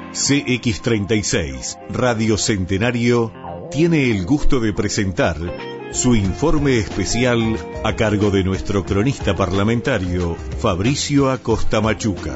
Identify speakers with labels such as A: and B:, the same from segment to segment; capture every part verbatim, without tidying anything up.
A: C X treinta y seis, Radio Centenario, tiene el gusto de presentar su informe especial a cargo de nuestro cronista parlamentario, Fabricio Acosta Machuca.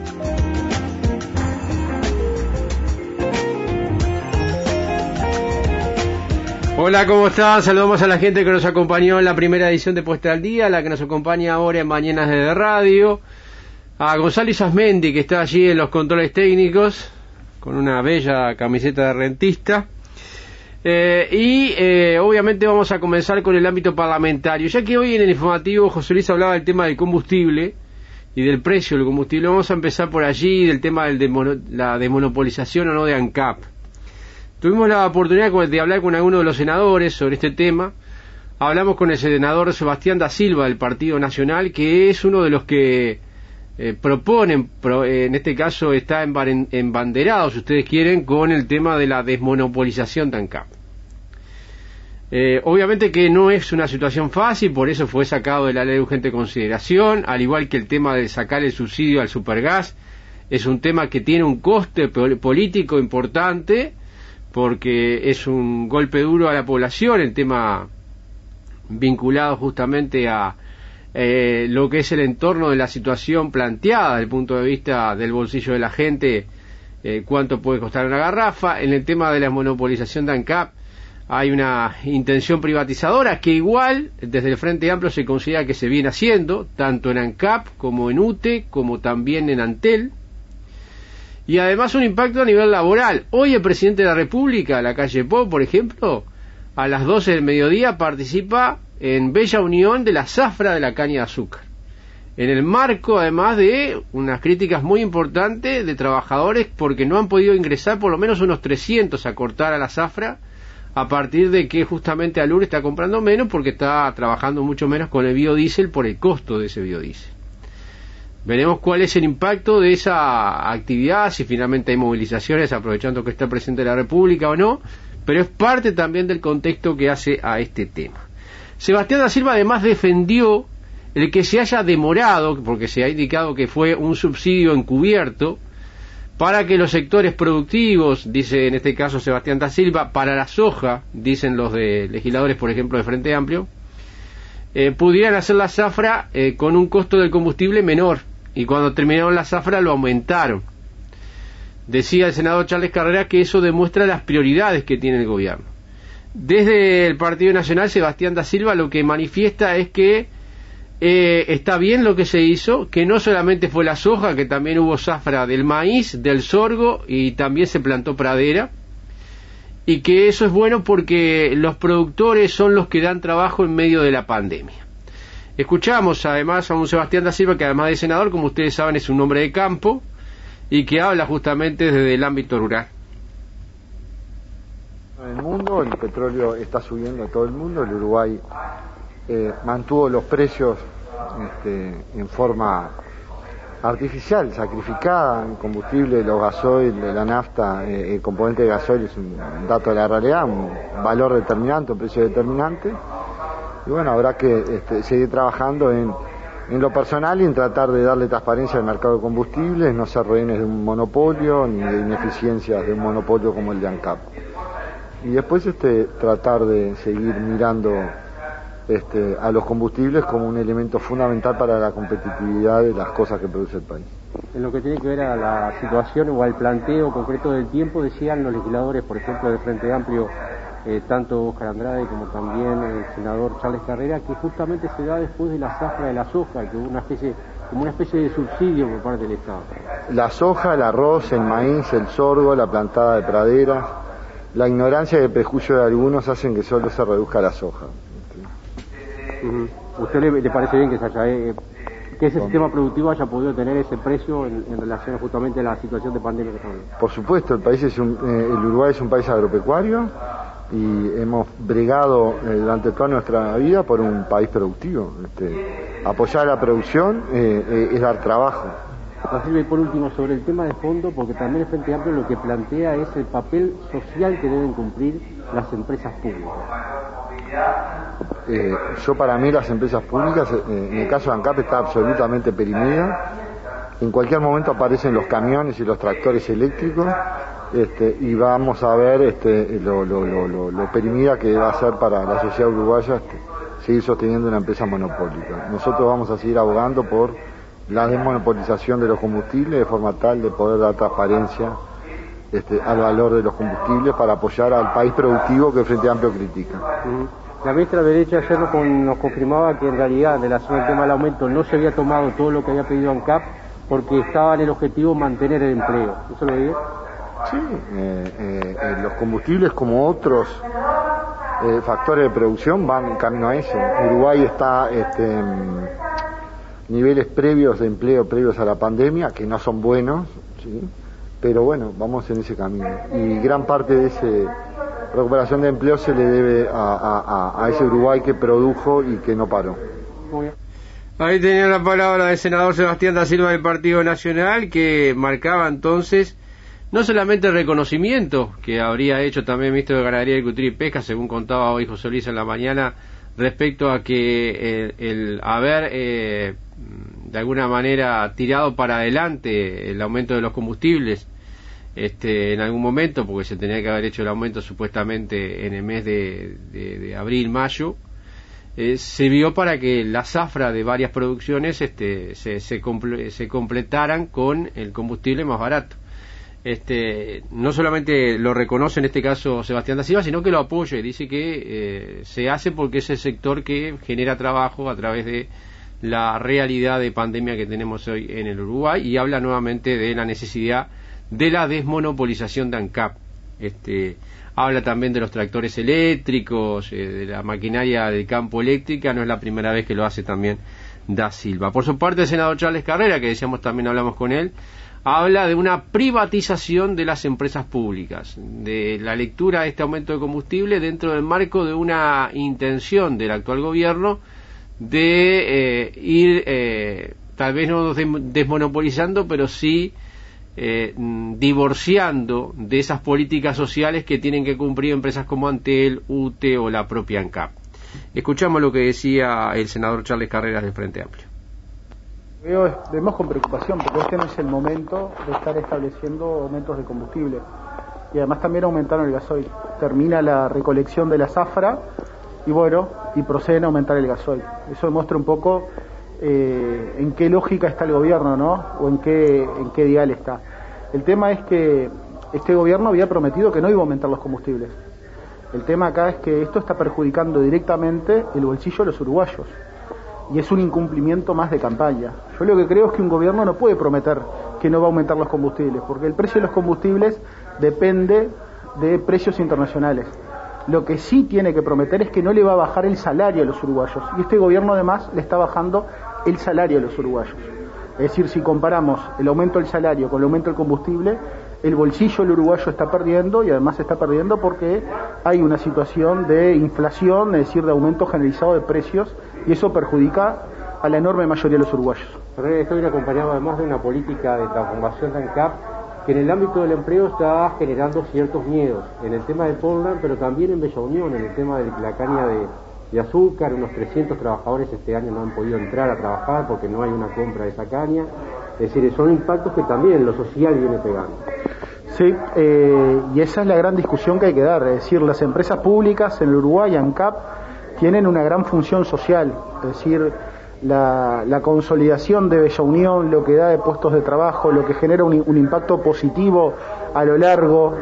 B: Hola, ¿cómo están? Saludamos a la gente que nos acompañó en la primera edición de Puesta al Día, la que nos acompaña ahora en Mañanas de Radio, a Gonzalo Isasmendi, que está allí en los controles técnicos, con una bella camiseta de rentista. Eh, y eh, obviamente vamos a comenzar con el ámbito parlamentario, ya que hoy en el informativo José Luis hablaba del tema del combustible y del precio del combustible. Vamos a empezar por allí, del tema de demono, la desmonopolización o no de ANCAP. Tuvimos la oportunidad de hablar con algunos de los senadores sobre este tema. Hablamos con el senador Sebastián da Silva del Partido Nacional, que es uno de los que eh, proponen, pro, eh, en este caso está embanderado, si ustedes quieren, con el tema de la desmonopolización de ANCAP. Eh, obviamente que no es una situación fácil, por eso fue sacado de la ley de urgente consideración, al igual que el tema de sacar el subsidio al supergas. Es un tema que tiene un coste político importante, porque es un golpe duro a la población, el tema vinculado justamente a eh, lo que es el entorno de la situación planteada desde el punto de vista del bolsillo de la gente, eh, cuánto puede costar una garrafa. En el tema de la monopolización de ANCAP hay una intención privatizadora que igual desde el Frente Amplio se considera que se viene haciendo, tanto en ANCAP como en U T E, como también en Antel. Y además un impacto a nivel laboral. Hoy el presidente de la República, la calle Pou, por ejemplo, a las doce del mediodía participa en Bella Unión de la zafra de la caña de azúcar, en el marco además de unas críticas muy importantes de trabajadores porque no han podido ingresar por lo menos unos trescientos a cortar a la zafra, a partir de que justamente Alur está comprando menos porque está trabajando mucho menos con el biodiesel por el costo de ese biodiesel. Veremos cuál es el impacto de esa actividad, si finalmente hay movilizaciones aprovechando que está presente la República o no, pero es parte también del contexto que hace a este tema. Sebastián da Silva además defendió el que se haya demorado, porque se ha indicado que fue un subsidio encubierto, para que los sectores productivos, dice en este caso Sebastián da Silva, para la soja, dicen los de legisladores, por ejemplo, de Frente Amplio, eh, pudieran hacer la zafra eh, con un costo del combustible menor. Y cuando terminaron la zafra lo aumentaron. Decía el senador Charles Carrera que eso demuestra las prioridades que tiene el gobierno. Desde el Partido Nacional, Sebastián da Silva lo que manifiesta es que eh, está bien lo que se hizo, que no solamente fue la soja, que también hubo zafra del maíz, del sorgo y también se plantó pradera, y que eso es bueno porque los productores son los que dan trabajo en medio de la pandemia. Escuchamos además a un Sebastián da Silva que además de senador, como ustedes saben, es un hombre de campo y que habla justamente desde el ámbito rural.
C: En el mundo el petróleo está subiendo a todo el mundo. El Uruguay eh, mantuvo los precios este, en forma artificial, sacrificada. El combustible, los gasoil, la nafta, eh, el componente de gasoil es un dato de la realidad, un valor determinante, un precio determinante. Y bueno, habrá que este, seguir trabajando en, en lo personal y en tratar de darle transparencia al mercado de combustibles, no ser rehenes de un monopolio ni de ineficiencias de un monopolio como el de ANCAP. Y después este, tratar de seguir mirando este, a los combustibles como un elemento fundamental para la competitividad de las cosas que produce el país.
B: En lo que tiene que ver a la situación o al planteo concreto del tiempo, decían los legisladores, por ejemplo, del Frente Amplio, Eh, tanto Oscar Andrade como también el senador Charles Carrera, que justamente se da después de la zafra de la soja, que hubo una especie, como una especie de subsidio por parte del Estado. La soja, el arroz, el maíz, el sorgo, la plantada de praderas, la ignorancia y el prejuicio de algunos hacen que solo se reduzca la soja. Uh-huh. ¿Usted le, le parece bien que, se haya, eh, que ese sistema productivo haya podido tener ese precio en, en relación justamente a la situación de pandemia que estamos viviendo?
C: Por supuesto, el país es un, eh, el Uruguay es un país agropecuario y hemos bregado eh, durante toda nuestra vida por un país productivo. Este, apoyar la producción eh, eh, es dar trabajo.
B: Y por último, sobre el tema de fondo, porque también el Frente Amplio lo que plantea es el papel social que deben cumplir las empresas públicas.
C: Eh, yo para mí las empresas públicas, eh, en el caso de ANCAP está absolutamente perimida. En cualquier momento aparecen los camiones y los tractores eléctricos, este, y vamos a ver este, lo, lo, lo, lo, lo perimida que va a ser para la sociedad uruguaya este, seguir sosteniendo una empresa monopólica. Nosotros vamos a seguir abogando por la desmonopolización de los combustibles de forma tal de poder dar transparencia este, al valor de los combustibles para apoyar al país productivo que el Frente Amplio critica.
B: La ministra de Derecha ayer nos, nos confirmaba que en realidad, en relación al tema del aumento, no se había tomado todo lo que había pedido ANCAP porque estaba en el objetivo mantener el empleo. ¿Eso lo digo?
C: Sí, eh, eh, eh, los combustibles como otros eh, factores de producción van camino a eso. Uruguay está este, en niveles previos de empleo, previos a la pandemia, que no son buenos, ¿sí? Pero bueno, vamos en ese camino. Y gran parte de esa recuperación de empleo se le debe a, a, a ese Uruguay que produjo y que no paró.
B: Muy bien. Ahí tenía la palabra del senador Sebastián da Silva del Partido Nacional, que marcaba entonces no solamente el reconocimiento que habría hecho también el ministro de Ganadería, Agricultura y Pesca, según contaba hoy José Luis en la mañana, respecto a que el, el haber eh, de alguna manera tirado para adelante el aumento de los combustibles este, en algún momento, porque se tenía que haber hecho el aumento supuestamente en el mes de, de, de abril, mayo, eh, sirvió para que la zafra de varias producciones este, se, se, comple se completaran con el combustible más barato. Este, no solamente lo reconoce en este caso Sebastián da Silva, sino que lo apoya y dice que eh, se hace porque es el sector que genera trabajo a través de la realidad de pandemia que tenemos hoy en el Uruguay, y habla nuevamente de la necesidad de la desmonopolización de ANCAP. Este, habla también de los tractores eléctricos, eh, de la maquinaria del campo eléctrica. No es la primera vez que lo hace también da Silva. Por su parte, el senador Charles Carrera, que decíamos también hablamos con él, habla de una privatización de las empresas públicas, de la lectura de este aumento de combustible dentro del marco de una intención del actual gobierno de eh, ir, eh, tal vez no desmonopolizando, pero sí eh, divorciando de esas políticas sociales que tienen que cumplir empresas como Antel, U T E o la propia ANCAP. Escuchamos lo que decía el senador Charles Carreras del Frente Amplio.
D: Veo, vemos con preocupación porque este no es el momento de estar estableciendo aumentos de combustible, y además también aumentaron el gasoil. Termina la recolección de la zafra y bueno, y proceden a aumentar el gasoil. Eso demuestra un poco eh, en qué lógica está el gobierno, ¿no? O en qué, en qué dial está. El tema es que este gobierno había prometido que no iba a aumentar los combustibles. El tema acá es que esto está perjudicando directamente el bolsillo de los uruguayos. Y es un incumplimiento más de campaña. Yo lo que creo es que un gobierno no puede prometer que no va a aumentar los combustibles, porque el precio de los combustibles depende de precios internacionales. Lo que sí tiene que prometer es que no le va a bajar el salario a los uruguayos, y este gobierno además le está bajando el salario a los uruguayos. Es decir, si comparamos el aumento del salario con el aumento del combustible, el bolsillo del uruguayo está perdiendo, y además está perdiendo porque hay una situación de inflación, es decir, de aumento generalizado de precios, y eso perjudica a la enorme mayoría de los uruguayos.
B: Esto viene acompañado además de una política de transformación de ANCAP que en el ámbito del empleo está generando ciertos miedos, en el tema de Portland, pero también en Bella Unión, en el tema de la caña de, de azúcar. Unos trescientos trabajadores este año no han podido entrar a trabajar porque no hay una compra de esa caña. Es decir, son impactos que también lo social viene pegando.
D: Sí, eh, y esa es la gran discusión que hay que dar. Es decir, las empresas públicas en el Uruguay, ANCAP, tienen una gran función social. Es decir, la, la consolidación de Bella Unión, lo que da de puestos de trabajo, lo que genera un, un impacto positivo a lo largo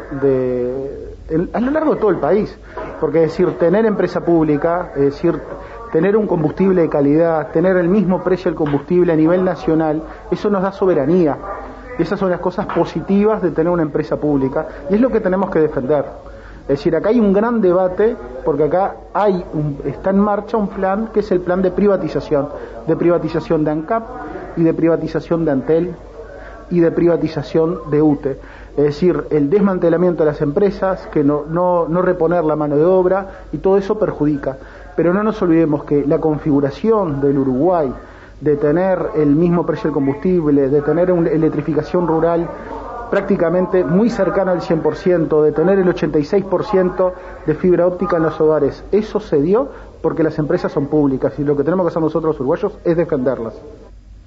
D: de a lo largo de todo el país. Porque es decir, tener empresa pública, es decir, tener un combustible de calidad, tener el mismo precio del combustible a nivel nacional, eso nos da soberanía. Esas son las cosas positivas de tener una empresa pública, y es lo que tenemos que defender. Es decir, acá hay un gran debate, porque acá hay un, está en marcha un plan que es el plan de privatización, de privatización de ANCAP y de privatización de Antel y de privatización de U T E. Es decir, el desmantelamiento de las empresas, que no, no, no reponer la mano de obra, y todo eso perjudica. Pero no nos olvidemos que la configuración del Uruguay, de tener el mismo precio del combustible, de tener una electrificación rural prácticamente muy cercana al cien por ciento, de tener el ochenta y seis por ciento de fibra óptica en los hogares, eso se dio porque las empresas son públicas, y lo que tenemos que hacer nosotros los uruguayos es defenderlas.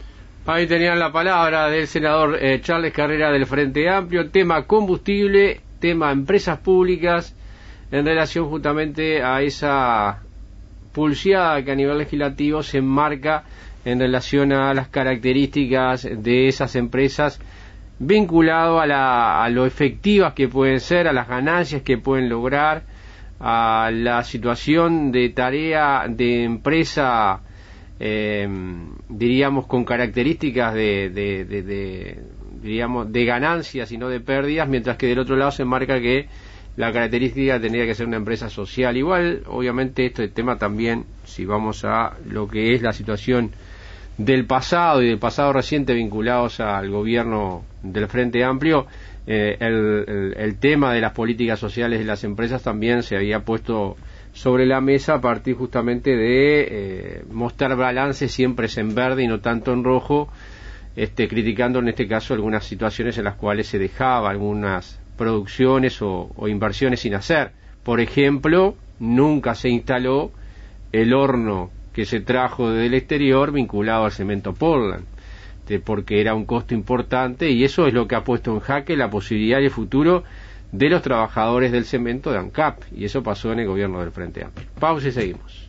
B: Ahí tenían la palabra del senador eh, Charles Carrera del Frente Amplio, tema combustible, tema empresas públicas, en relación justamente a esa pulseada que a nivel legislativo se enmarca en relación a las características de esas empresas, vinculado a, la, a lo efectivas que pueden ser, a las ganancias que pueden lograr, a la situación de tarea de empresa, eh, diríamos con características de, de, de, de diríamos de ganancias y no de pérdidas, mientras que del otro lado se enmarca que la característica tendría que ser una empresa social. Igual, obviamente, este tema también, si vamos a lo que es la situación del pasado y del pasado reciente vinculados al gobierno del Frente Amplio, eh, el, el, el tema de las políticas sociales de las empresas también se había puesto sobre la mesa a partir justamente de eh, mostrar balances siempre en verde y no tanto en rojo, este, criticando en este caso algunas situaciones en las cuales se dejaba algunas producciones o, o inversiones sin hacer. Por ejemplo, nunca se instaló el horno que se trajo del exterior vinculado al cemento Portland, de, porque era un costo importante, y eso es lo que ha puesto en jaque la posibilidad y el futuro de los trabajadores del cemento de ANCAP, y eso pasó en el gobierno del Frente Amplio. Pausa y seguimos.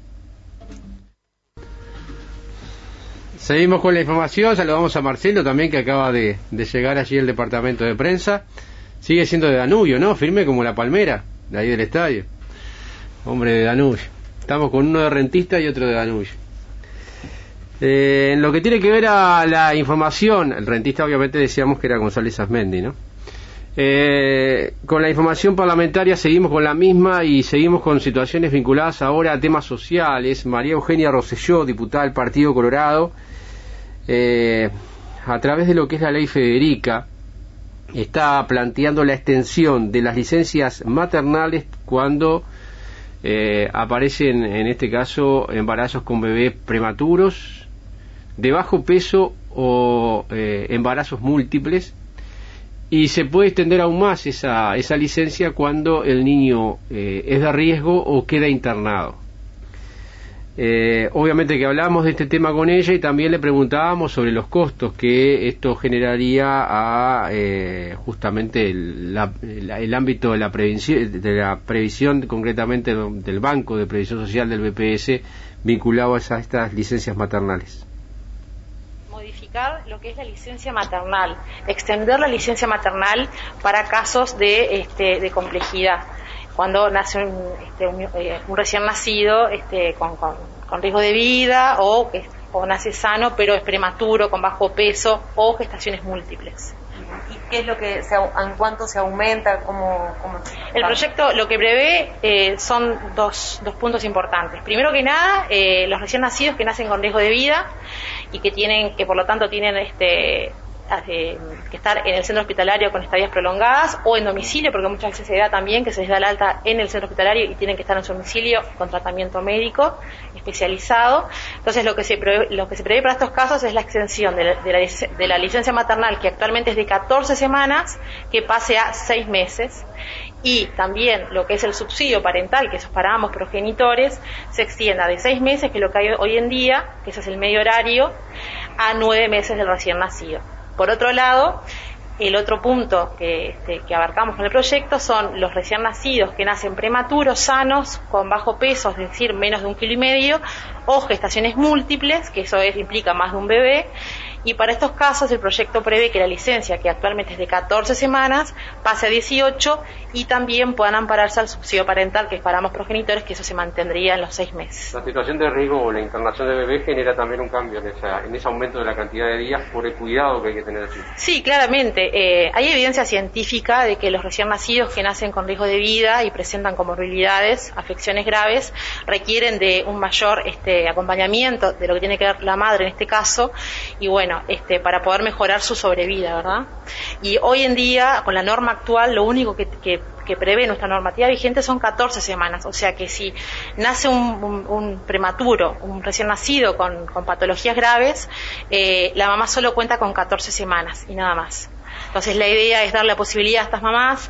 B: Seguimos con la información. Saludamos a Marcelo también, que acaba de, de llegar allí al departamento de prensa. Sigue siendo de Danubio, ¿no? Firme como la palmera, de ahí del estadio. Hombre de Danubio. Estamos con uno de Rentista y otro de Danubio. Eh, en lo que tiene que ver a la información, el Rentista obviamente decíamos que era González Azmendi, ¿no? Eh, con la información parlamentaria seguimos con la misma y seguimos con situaciones vinculadas ahora a temas sociales. María Eugenia Rosselló, diputada del Partido Colorado, eh, a través de lo que es la ley Federica, está planteando la extensión de las licencias maternales cuando eh, aparecen, en este caso, embarazos con bebés prematuros, de bajo peso o eh, embarazos múltiples, y se puede extender aún más esa, esa licencia cuando el niño eh, es de riesgo o queda internado. Eh, obviamente que hablamos de este tema con ella y también le preguntábamos sobre los costos que esto generaría a eh, justamente el, la, la, el ámbito de la previsión, de la previsión concretamente del Banco de Previsión Social del B P S vinculado a, esa, a estas licencias maternales.
E: Modificar lo que es la licencia maternal, extender la licencia maternal para casos de, este, de complejidad. Cuando nace un, este, un, eh, un recién nacido este, con, con, con riesgo de vida o, o nace sano pero es prematuro, con bajo peso o gestaciones múltiples.
F: ¿Y qué es lo que, se, en cuánto se aumenta? ¿Cómo, cómo
E: el proyecto lo que prevé eh, son dos, dos puntos importantes. Primero que nada, eh, los recién nacidos que nacen con riesgo de vida y que tienen, que por lo tanto tienen este Eh, que estar en el centro hospitalario con estadías prolongadas o en domicilio, porque muchas veces se da también que se les da el alta en el centro hospitalario y tienen que estar en su domicilio con tratamiento médico especializado. Entonces lo que se prevé, lo que se prevé para estos casos es la extensión de la, de la, de la licencia maternal, que actualmente es de catorce semanas, que pase a seis meses, y también lo que es el subsidio parental, que eso es para ambos progenitores, se extienda de seis meses, que es lo que hay hoy en día, que ese es el medio horario, a nueve meses del recién nacido. Por otro lado, el otro punto que, este, que abarcamos con el proyecto son los recién nacidos que nacen prematuros, sanos, con bajo peso, es decir, menos de un kilo y medio, o gestaciones múltiples, que eso es, implica más de un bebé. Y para estos casos el proyecto prevé que la licencia, que actualmente es de catorce semanas, pase a dieciocho y también puedan ampararse al subsidio parental, que es para ambos progenitores, que eso se mantendría en los seis meses.
B: La situación de riesgo o la internación de bebés genera también un cambio en, esa, en ese aumento de la cantidad de días por el cuidado que hay que tener así.
E: Sí, claramente. Eh, hay evidencia científica de que los recién nacidos que nacen con riesgo de vida y presentan comorbilidades, afecciones graves, requieren de un mayor este, acompañamiento de lo que tiene que ver la madre en este caso, y bueno, Este, para poder mejorar su sobrevida, ¿verdad? Y hoy en día, con la norma actual, lo único que, que, que prevé nuestra normativa vigente son catorce semanas, o sea que si nace un, un, un prematuro, un recién nacido con, con patologías graves, eh, la mamá solo cuenta con catorce semanas y nada más. Entonces la idea es dar la posibilidad a estas mamás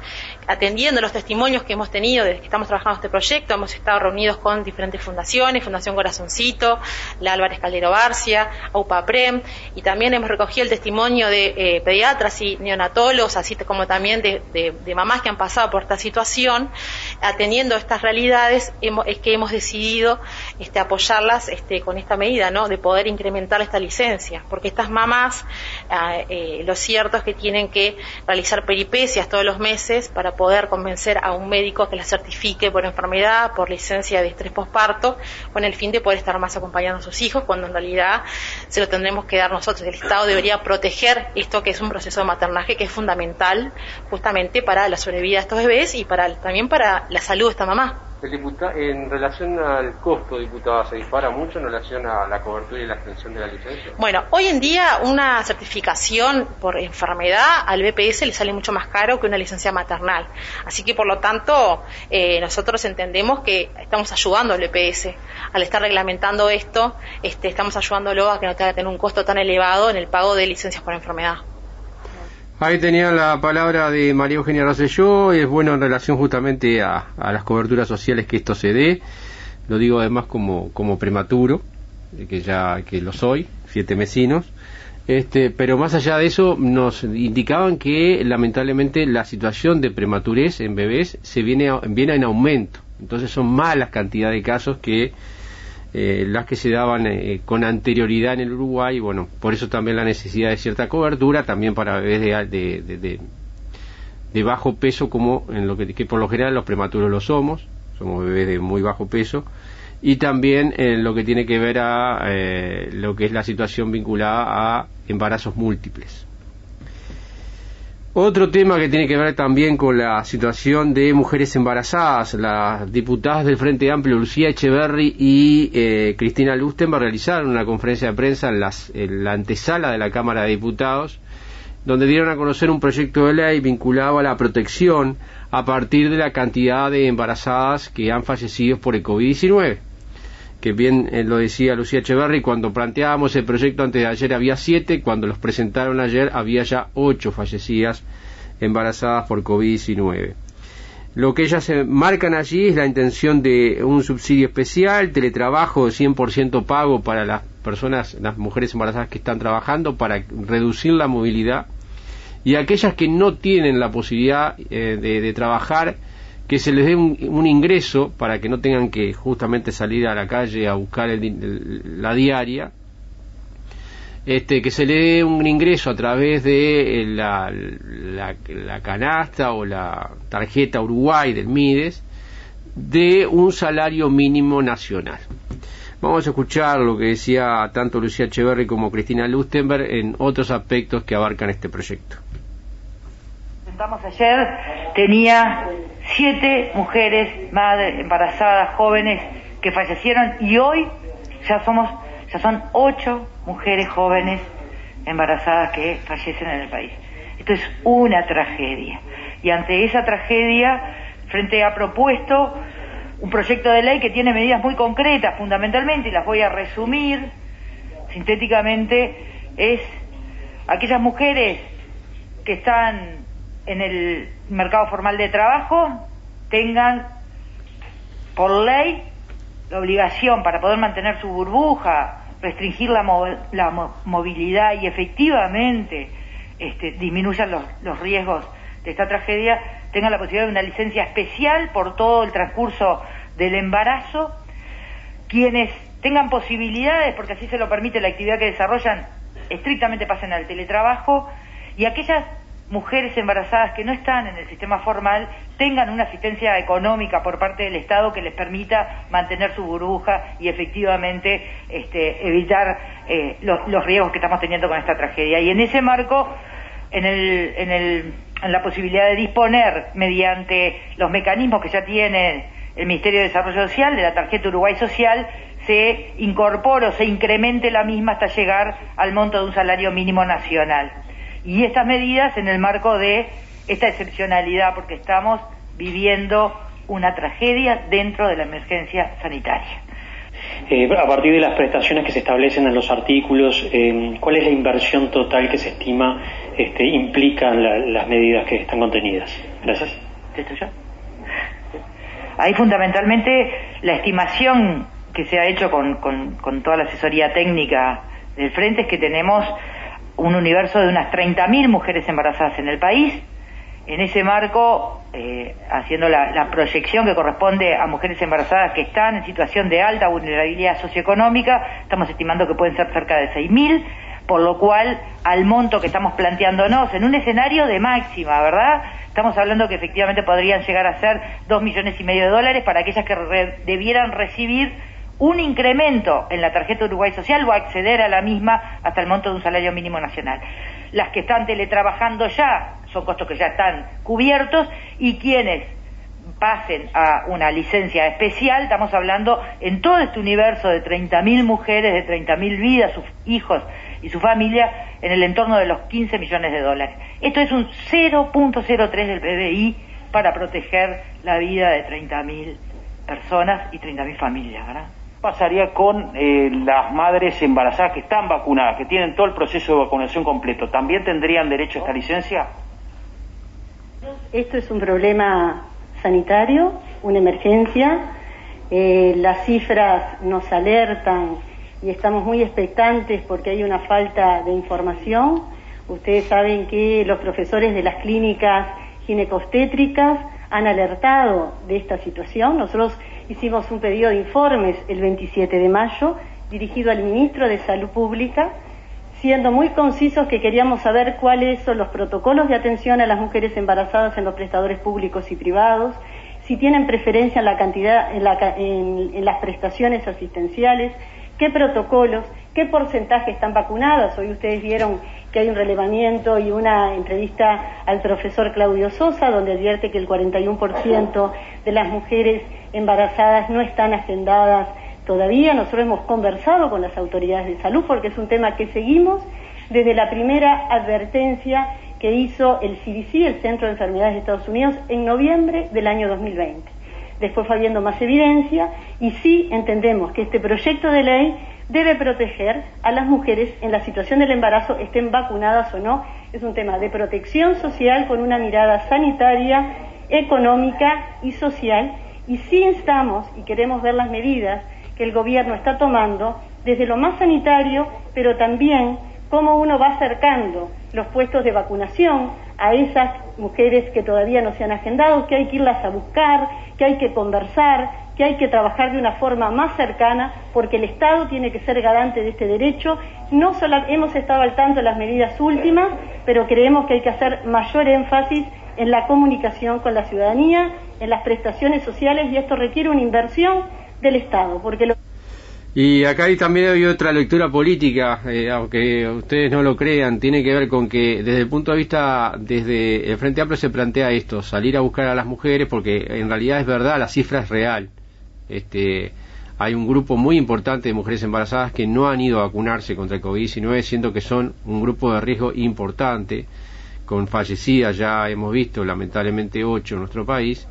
E: atendiendo los testimonios que hemos tenido desde que estamos trabajando este proyecto. Hemos estado reunidos con diferentes fundaciones, Fundación Corazoncito, la Álvarez Caldero Barcia, AUPAPREM, y también hemos recogido el testimonio de eh, pediatras y neonatólogos, así como también de, de, de mamás que han pasado por esta situación. Atendiendo estas realidades, hemos, es que hemos decidido este, apoyarlas este, con esta medida, ¿no?, de poder incrementar esta licencia, porque estas mamás, eh, eh, lo cierto es que tienen que realizar peripecias todos los meses para poder convencer a un médico que las certifique por enfermedad, por licencia de estrés posparto, con el fin de poder estar más acompañando a sus hijos, cuando en realidad se lo tendremos que dar nosotros. El Estado debería proteger esto que es un proceso de maternaje que es fundamental justamente para la sobrevida de estos bebés y para también para la salud de esta mamá.
B: El diputado, en relación al costo, diputada, ¿se dispara mucho en relación a la cobertura y la extensión de la licencia?
E: Bueno, hoy en día una certificación por enfermedad al B P S le sale mucho más caro que una licencia maternal. Así que, por lo tanto, eh, nosotros entendemos que estamos ayudando al B P S. Al estar reglamentando esto, este, estamos ayudándolo a que no tenga que tener un costo tan elevado en el pago de licencias por enfermedad.
B: Ahí tenía la palabra de María Eugenia Rosselló. Es bueno en relación justamente a, a las coberturas sociales que esto se dé. Lo digo además como, como prematuro, que ya que lo soy, siete mesinos. Este, pero más allá de eso, nos indicaban que lamentablemente la situación de prematurez en bebés se viene, viene en aumento. Entonces son más las cantidades de casos que Eh, las que se daban eh, con anterioridad en el Uruguay. Bueno, por eso también la necesidad de cierta cobertura, también para bebés de, de, de, de, de bajo peso, como en lo que, que por lo general los prematuros lo somos, somos bebés de muy bajo peso, y también en lo que tiene que ver a eh, lo que es la situación vinculada a embarazos múltiples. Otro tema que tiene que ver también con la situación de mujeres embarazadas. Las diputadas del Frente Amplio, Lucía Echeverri y eh, Cristina Lustenberg, realizaron una conferencia de prensa en, las, en la antesala de la Cámara de Diputados, donde dieron a conocer un proyecto de ley vinculado a la protección a partir de la cantidad de embarazadas que han fallecido por el COVID diecinueve. Que bien eh, lo decía Lucía Echeverri, cuando planteábamos el proyecto antes de ayer había siete, cuando los presentaron ayer había ya ocho fallecidas embarazadas por COVID diecinueve. Lo que ellas se marcan allí es la intención de un subsidio especial, teletrabajo de cien por ciento pago para las personas, las mujeres embarazadas que están trabajando, para reducir la movilidad, y aquellas que no tienen la posibilidad eh, de, de trabajar, que se les dé un, un ingreso para que no tengan que justamente salir a la calle a buscar el, el, la diaria, este, que se le dé un ingreso a través de la, la, la canasta o la tarjeta Uruguay del Mides de un salario mínimo nacional. Vamos a escuchar lo que decía tanto Lucía Echeverri como Cristina Lustenberg en otros aspectos que abarcan este proyecto.
G: Presentamos ayer, tenía siete mujeres madres embarazadas jóvenes que fallecieron, y hoy ya somos ya son ocho mujeres jóvenes embarazadas que fallecen en el país. Esto es una tragedia, y ante esa tragedia Frente ha propuesto un proyecto de ley que tiene medidas muy concretas, fundamentalmente, y las voy a resumir sintéticamente. Es aquellas mujeres que están en el mercado formal de trabajo tengan por ley la obligación, para poder mantener su burbuja, restringir la, mo- la mo- movilidad y efectivamente este, disminuyan los, los riesgos de esta tragedia, tengan la posibilidad de una licencia especial por todo el transcurso del embarazo. Quienes tengan posibilidades, porque así se lo permite la actividad que desarrollan, estrictamente pasen al teletrabajo, y aquellas mujeres embarazadas que no están en el sistema formal tengan una asistencia económica por parte del Estado que les permita mantener su burbuja y efectivamente este, evitar eh, los, los riesgos que estamos teniendo con esta tragedia. Y en ese marco, en, el, en, el, en la posibilidad de disponer, mediante los mecanismos que ya tiene el Ministerio de Desarrollo Social, de la tarjeta Uruguay Social, se incorpora o se incremente la misma hasta llegar al monto de un salario mínimo nacional. Y estas medidas en el marco de esta excepcionalidad, porque estamos viviendo una tragedia dentro de la emergencia sanitaria.
H: Eh, a partir de las prestaciones que se establecen en los artículos, eh, ¿cuál es la inversión total que se estima este, implican la, las medidas que están contenidas? Gracias.
G: contesto yo. Ahí fundamentalmente la estimación que se ha hecho con, con, con toda la asesoría técnica del Frente es que tenemos un universo de unas treinta mil mujeres embarazadas en el país. En ese marco, eh, haciendo la, la proyección que corresponde a mujeres embarazadas que están en situación de alta vulnerabilidad socioeconómica, estamos estimando que pueden ser cerca de seis mil, por lo cual al monto que estamos planteándonos en un escenario de máxima, ¿verdad? Estamos hablando que efectivamente podrían llegar a ser dos millones y medio de dólares para aquellas que re- debieran recibir un incremento en la tarjeta Uruguay Social o acceder a la misma hasta el monto de un salario mínimo nacional. Las que están teletrabajando ya son costos que ya están cubiertos, y quienes pasen a una licencia especial, estamos hablando en todo este universo de treinta mil mujeres, de treinta mil vidas, sus hijos y su familia, en el entorno de los quince millones de dólares. Esto es un cero punto cero tres del P B I para proteger la vida de treinta mil personas y treinta mil familias, ¿verdad?
I: ¿Qué pasaría con eh, las madres embarazadas que están vacunadas, que tienen todo el proceso de vacunación completo? ¿También tendrían derecho a esta licencia?
J: Esto es un problema sanitario, una emergencia. Eh, las cifras nos alertan y estamos muy expectantes porque hay una falta de información. Ustedes saben que los profesores de las clínicas ginecobstétricas han alertado de esta situación. Nosotros hicimos un pedido de informes el veintisiete de mayo dirigido al ministro de Salud Pública, siendo muy concisos que queríamos saber cuáles son los protocolos de atención a las mujeres embarazadas en los prestadores públicos y privados, si tienen preferencia en la cantidad, en, la, en, en las prestaciones asistenciales, qué protocolos, qué porcentaje están vacunadas. Hoy ustedes vieron que hay un relevamiento y una entrevista al profesor Claudio Sosa, donde advierte que el cuarenta y uno por ciento de las mujeres embarazadas no están agendadas todavía. Nosotros hemos conversado con las autoridades de salud porque es un tema que seguimos desde la primera advertencia que hizo el C D C, el Centro de Enfermedades de Estados Unidos, en noviembre del año dos mil veinte. Después fue habiendo más evidencia y sí entendemos que este proyecto de ley debe proteger a las mujeres en la situación del embarazo, estén vacunadas o no. Es un tema de protección social con una mirada sanitaria, económica y social, y sí instamos y queremos ver las medidas que el gobierno está tomando desde lo más sanitario, pero también cómo uno va acercando los puestos de vacunación a esas mujeres que todavía no se han agendado, que hay que irlas a buscar, que hay que conversar, que hay que trabajar de una forma más cercana, porque el Estado tiene que ser garante de este derecho. No solo hemos estado al tanto de las medidas últimas, pero creemos que hay que hacer mayor énfasis en la comunicación con la ciudadanía, en las prestaciones sociales, y esto requiere una inversión del Estado, porque lo...
B: Y acá hay también hay otra lectura política, eh, aunque ustedes no lo crean, tiene que ver con que desde el punto de vista, desde el Frente Amplio se plantea esto, salir a buscar a las mujeres, porque en realidad es verdad, la cifra es real. Este, hay un grupo muy importante de mujeres embarazadas que no han ido a vacunarse contra el COVID diecinueve, siendo que son un grupo de riesgo importante, con fallecidas ya hemos visto lamentablemente ocho en nuestro país.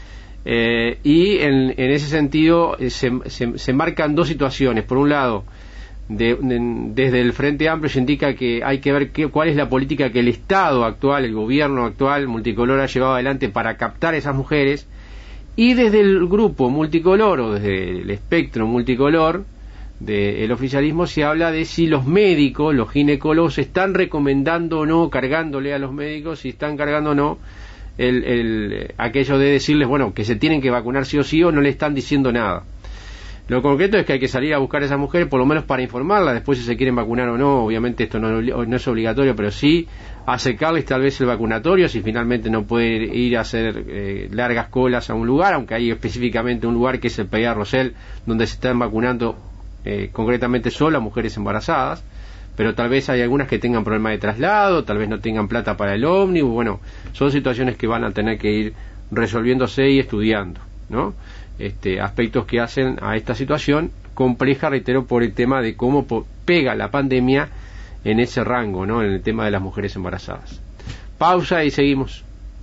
B: Eh, y en, en ese sentido eh, se, se, se marcan dos situaciones. Por un lado, de, de, desde el Frente Amplio se indica que hay que ver qué, cuál es la política que el Estado actual, el gobierno actual multicolor ha llevado adelante para captar a esas mujeres, y desde el grupo multicolor o desde el espectro multicolor del oficialismo se habla de si los médicos, los ginecólogos están recomendando o no, cargándole a los médicos, si están cargando o no El, el, aquello de decirles, bueno, que se tienen que vacunar sí o sí, o no le están diciendo nada. Lo concreto es que hay que salir a buscar a esas mujeres, por lo menos para informarlas, después si se quieren vacunar o no, obviamente esto no, no es obligatorio, pero sí acercarles tal vez el vacunatorio, si finalmente no pueden ir a hacer eh, largas colas a un lugar, aunque hay específicamente un lugar que es el P I A Rosell, donde se están vacunando eh, concretamente solo a mujeres embarazadas, pero tal vez hay algunas que tengan problemas de traslado, tal vez no tengan plata para el ómnibus. Bueno, son situaciones que van a tener que ir resolviéndose y estudiando, ¿no? Este, aspectos que hacen a esta situación compleja, reitero, por el tema de cómo pega la pandemia en ese rango, ¿no? En el tema de las mujeres embarazadas. Pausa y seguimos.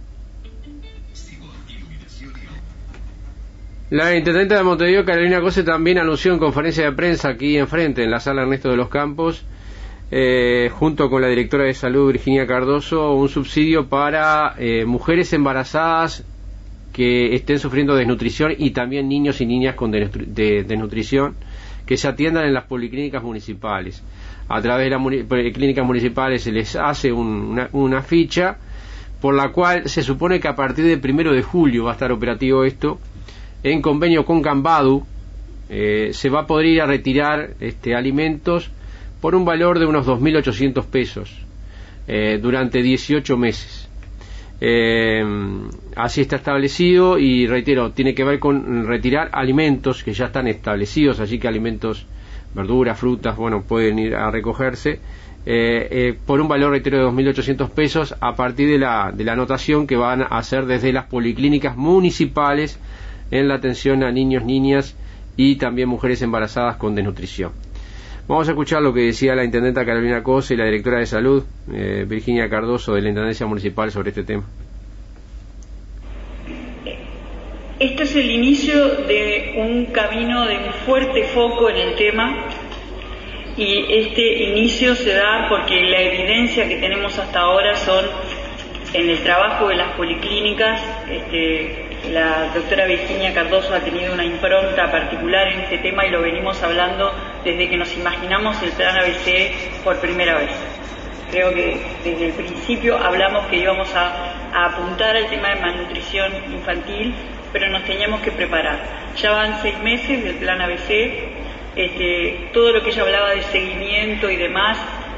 B: La intendente de Montevideo, Carolina Cose, también anunció en conferencia de prensa aquí enfrente, en la sala Ernesto de los Campos, Eh, junto con la directora de salud Virginia Cardoso, un subsidio para eh, mujeres embarazadas que estén sufriendo desnutrición y también niños y niñas con desnutrición que se atiendan en las policlínicas municipales. A través de las muni- clínicas municipales se les hace un, una, una ficha por la cual se supone que a partir del primero de julio va a estar operativo esto, en convenio con Cambadu. Eh, se va a poder ir a retirar este, alimentos por un valor de unos dos mil ochocientos pesos eh, durante dieciocho meses. Eh, así está establecido y reitero, tiene que ver con retirar alimentos que ya están establecidos, así que alimentos, verduras, frutas, bueno, pueden ir a recogerse eh, eh, por un valor, reitero, de dos mil ochocientos pesos a partir de la, de la anotación que van a hacer desde las policlínicas municipales en la atención a niños, niñas y también mujeres embarazadas con desnutrición. Vamos a escuchar lo que decía la intendenta Carolina Cose y la directora de salud, eh, Virginia Cardoso, de la Intendencia Municipal, sobre este tema.
K: Este es el inicio de un camino de un fuerte foco en el tema, y este inicio se da porque la evidencia que tenemos hasta ahora son en el trabajo de las policlínicas. Este, la doctora Virginia Cardoso ha tenido una impronta particular en este tema y lo venimos hablando desde que nos imaginamos el plan A B C por primera vez. Creo que desde el principio hablamos que íbamos a, a apuntar al tema de malnutrición infantil, pero nos teníamos que preparar. Ya van seis meses del plan A B C, este, todo lo que ella hablaba de seguimiento y demás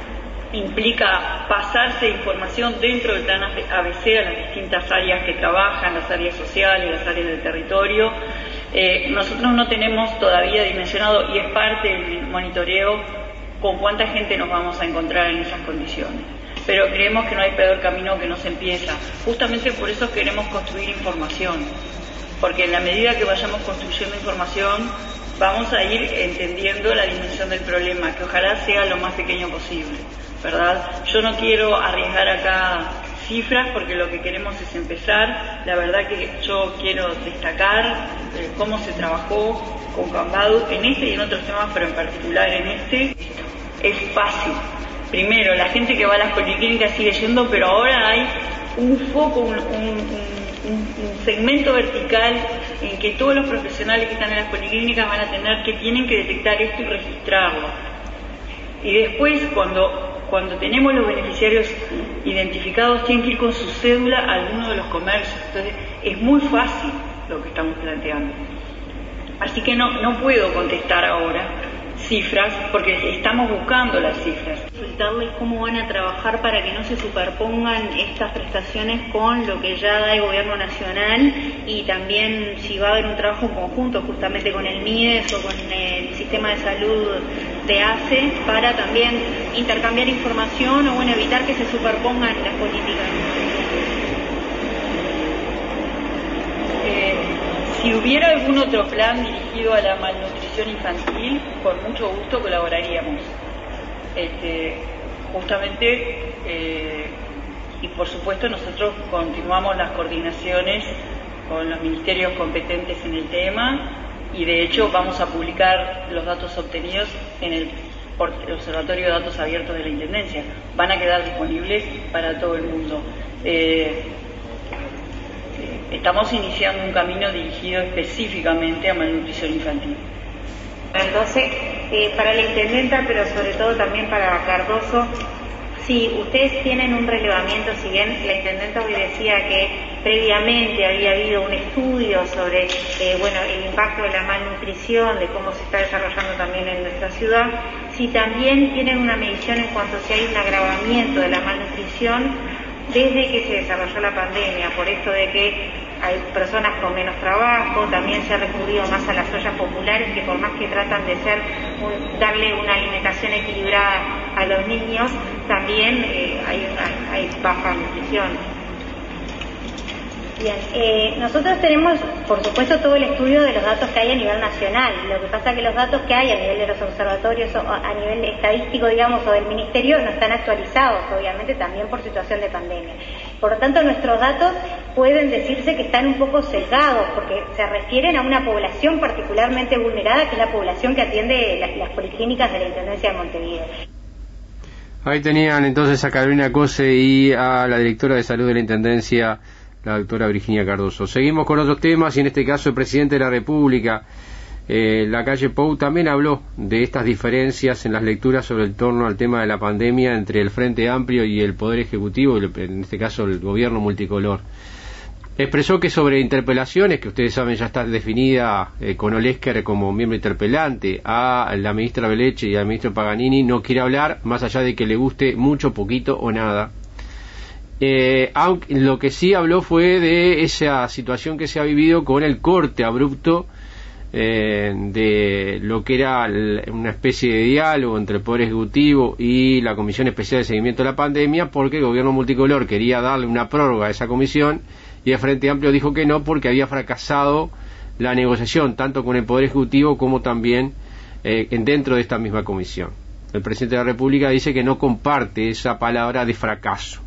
K: implica pasarse información dentro del plan A B C a las distintas áreas que trabajan, las áreas sociales, las áreas del territorio. Eh, nosotros no tenemos todavía dimensionado, y es parte del monitoreo, con cuánta gente nos vamos a encontrar en esas condiciones. Pero creemos que no hay peor camino que no se empieza. Justamente por eso queremos construir información, porque en la medida que vayamos construyendo información vamos a ir entendiendo la dimensión del problema, que ojalá sea lo más pequeño posible, ¿verdad? Yo no quiero arriesgar acá cifras porque lo que queremos es empezar. La verdad que yo quiero destacar eh, cómo se trabajó con Cambadu en este y en otros temas, pero en particular en este es fácil. Primero, la gente que va a las policlínicas sigue yendo, pero ahora hay un foco, un, un, un, un segmento vertical en que todos los profesionales que están en las policlínicas van a tener que tienen que detectar esto y registrarlo. Y después, cuando cuando tenemos los beneficiarios identificados, tienen que ir con su cédula a alguno de los comercios. Entonces, es muy fácil lo que estamos planteando. Así que no, no puedo contestar ahora cifras, porque estamos buscando las cifras.
L: Consultarles cómo van a trabajar para que no se superpongan estas prestaciones con lo que ya da el gobierno nacional, y también si va a haber un trabajo en conjunto justamente con el M I D E S o con el sistema de salud de A C E para también intercambiar información o bueno, evitar que se superpongan las políticas.
K: Eh, Si hubiera algún otro plan dirigido a la malnutrición infantil, con mucho gusto colaboraríamos. Este, justamente, eh, y por supuesto nosotros continuamos las coordinaciones con los ministerios competentes en el tema, y de hecho vamos a publicar los datos obtenidos en el, por el Observatorio de Datos Abiertos de la Intendencia. Van a quedar disponibles para todo el mundo. Eh, Estamos iniciando un camino dirigido específicamente a malnutrición infantil.
L: Entonces, eh, para la intendenta, pero sobre todo también para Cardoso, si ustedes tienen un relevamiento, si bien la intendenta hoy decía que previamente había habido un estudio sobre eh, bueno, el impacto de la malnutrición, de cómo se está desarrollando también en nuestra ciudad, si también tienen una medición en cuanto a si hay un agravamiento de la malnutrición desde que se desarrolló la pandemia, por esto de que hay personas con menos trabajo, también se ha recurrido más a las ollas populares, que por más que tratan de ser un, darle una alimentación equilibrada a los niños, también eh, hay, hay, hay baja nutrición.
J: Bien, eh, nosotros tenemos, por supuesto, todo el estudio de los datos que hay a nivel nacional. Lo que pasa es que los datos que hay a nivel de los observatorios o a nivel estadístico, digamos, o del ministerio, no están actualizados, obviamente, también por situación de pandemia. Por lo tanto, nuestros datos pueden decirse que están un poco sesgados, porque se refieren a una población particularmente vulnerada, que es la población que atiende las, las policlínicas de la Intendencia de Montevideo.
B: Ahí tenían entonces a Carolina Cose y a la directora de salud de la Intendencia, la doctora Virginia Cardoso. Seguimos con otros temas y en este caso el presidente de la República, eh, Lacalle Pou, también habló de estas diferencias en las lecturas sobre el torno al tema de la pandemia entre el Frente Amplio y el Poder Ejecutivo, en este caso el gobierno multicolor. Expresó que sobre interpelaciones, que ustedes saben ya está definida eh, con Olesker como miembro interpelante, a la ministra Beleche y al ministro Paganini, no quiere hablar, más allá de que le guste mucho, poquito o nada. Eh, aunque lo que sí habló fue de esa situación que se ha vivido con el corte abrupto eh, de lo que era una especie de diálogo entre el Poder Ejecutivo y la Comisión Especial de Seguimiento de la Pandemia, porque el gobierno multicolor quería darle una prórroga a esa comisión y el Frente Amplio dijo que no, porque había fracasado la negociación tanto con el Poder Ejecutivo como también eh, dentro de esta misma comisión. El presidente de la República dice que no comparte esa palabra de fracaso.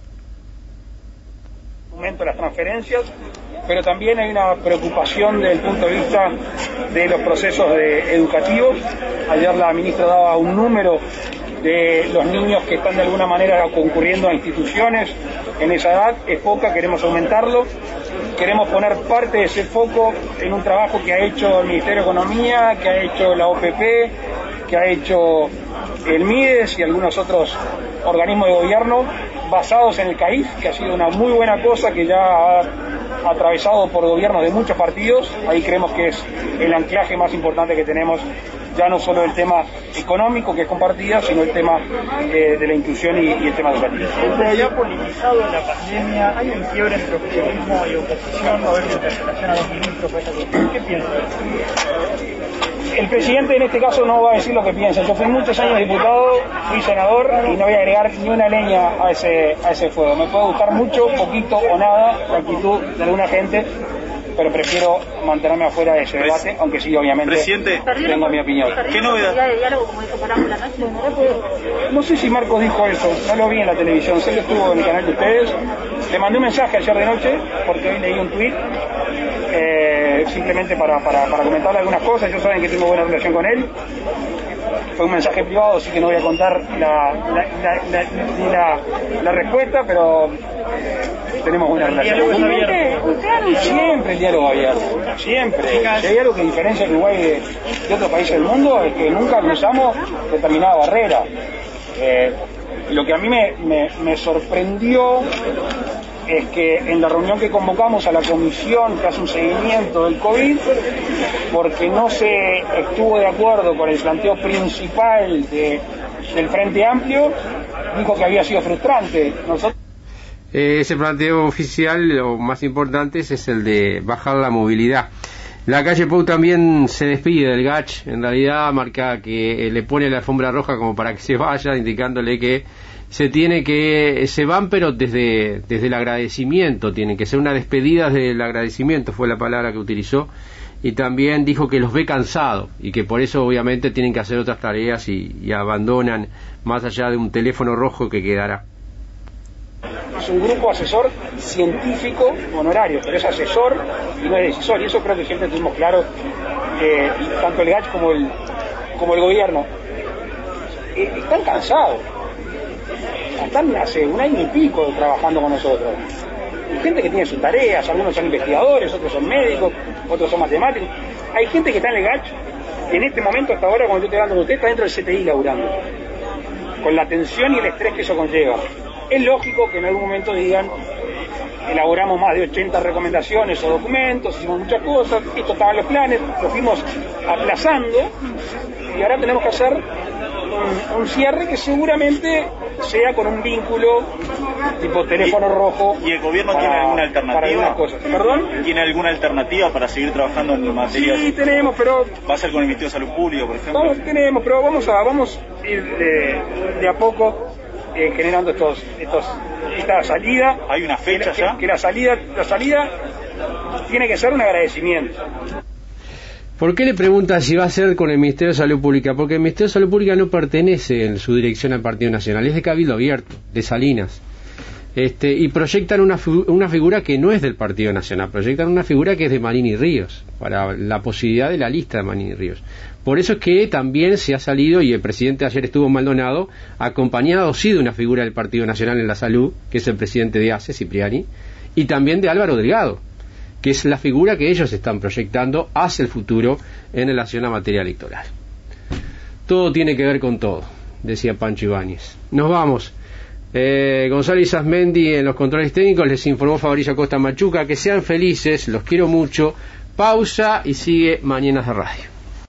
M: Las transferencias, pero también hay una preocupación desde el punto de vista de los procesos de educativos. Ayer la ministra daba un número de los niños que están de alguna manera concurriendo a instituciones en esa edad, es poca, queremos aumentarlo, queremos poner parte de ese foco en un trabajo que ha hecho el Ministerio de Economía, que ha hecho la O P P, que ha hecho el MIDES y algunos otros organismos de gobierno basados en el C A I F, que ha sido una muy buena cosa, que ya ha atravesado por gobiernos de muchos partidos. Ahí creemos que es el anclaje más importante que tenemos, ya no solo el tema económico que es compartida, sino el tema eh, de la inclusión y, y el tema educativo.
N: Se ha politizado en la pandemia, hay un quiebre entre oficialismo y oposición, no haber interpelación a los ministros por esta cuestión. ¿Qué piensa?
M: El presidente en este caso no va a decir lo que piensa. Yo fui muchos años diputado, fui senador y no voy a agregar ni una leña a ese, a ese fuego. Me puede gustar mucho, poquito o nada la actitud de alguna gente, pero prefiero mantenerme afuera de ese debate, aunque sí, obviamente,
O: Presidente,
M: tengo mi opinión.
O: ¿Qué novedad?
M: No sé si Marcos dijo eso, no lo vi en la televisión, sé que estuvo en el canal de ustedes. Le mandé un mensaje ayer de noche, porque hoy leí un tuit, eh, simplemente para, para, para comentarle algunas cosas. Ellos saben que tengo buena relación con él. Fue un mensaje privado, así que no voy a contar la, la, la, la, la, la respuesta, pero tenemos buena relación. Siempre el diálogo abierto, siempre. Si hay algo que diferencia a Uruguay de, de otros países del mundo, es que nunca cruzamos determinada barrera. Eh, lo que a mí me, me, me sorprendió es que en la reunión que convocamos a la comisión que hace un seguimiento del COVID, porque no se estuvo de acuerdo con el planteo principal de, del Frente Amplio, dijo que había sido frustrante. Nosotros
B: Eh, ese planteo oficial, lo más importante, es el de bajar la movilidad. Lacalle Pou también se despide del G A C H, en realidad marca que eh, le pone la alfombra roja como para que se vaya, indicándole que se tiene que, se van pero desde, desde el agradecimiento, tiene que ser una despedida desde el agradecimiento, fue la palabra que utilizó, y también dijo que los ve cansados y que por eso obviamente tienen que hacer otras tareas y, y abandonan más allá de un teléfono rojo que quedará.
M: Es un grupo asesor científico honorario, pero es asesor y no es decisor, y eso creo que siempre tuvimos claro, eh, tanto el G A C H como el, como el gobierno. Eh, están cansados, están hace un año y pico trabajando con nosotros. Hay gente que tiene sus tareas, algunos son investigadores, otros son médicos, otros son matemáticos. Hay gente que está en el G A C H, que en este momento, hasta ahora, cuando yo estoy hablando con usted, está dentro del C T I laburando, con la tensión y el estrés que eso conlleva. Es lógico que en algún momento digan, elaboramos más de ochenta recomendaciones o documentos, hicimos muchas cosas, esto estaba en los planes, lo fuimos aplazando y ahora tenemos que hacer un, un cierre que seguramente sea con un vínculo tipo teléfono rojo.
O: ¿Y el gobierno
M: para,
O: tiene alguna alternativa?
M: Para algunas cosas. ¿Perdón?
O: ¿Tiene alguna alternativa para seguir trabajando en materia?
M: Sí, tenemos, pero...
O: ¿Va a ser con el Ministerio de Salud Pública, por ejemplo?
M: Vamos, tenemos, pero vamos a, vamos a ir de, de a poco eh, generando estos, estos, esta salida.
O: ¿Hay una fecha
M: que,
O: ya?
M: Que, que la salida, la salida tiene que ser un agradecimiento.
B: ¿Por qué le pregunta si va a ser con el Ministerio de Salud Pública? Porque el Ministerio de Salud Pública no pertenece en su dirección al Partido Nacional, es de Cabildo Abierto, de Salinas. Este, y proyectan una, una figura que no es del Partido Nacional, proyectan una figura que es de Manini Ríos, para la posibilidad de la lista de Manini Ríos. Por eso es que también se ha salido, y el presidente ayer estuvo en Maldonado, acompañado sí de una figura del Partido Nacional en la salud, que es el presidente de A C E, Cipriani, y también de Álvaro Delgado, que es la figura que ellos están proyectando hacia el futuro en relación a materia electoral. Todo tiene que ver con todo, decía Pancho Ibáñez. Nos vamos. Eh, Gonzalo Isasmendi en los controles técnicos, les informó Fabricio Acosta Machuca. Que sean felices, los quiero mucho. Pausa y sigue Mañanas de Radio.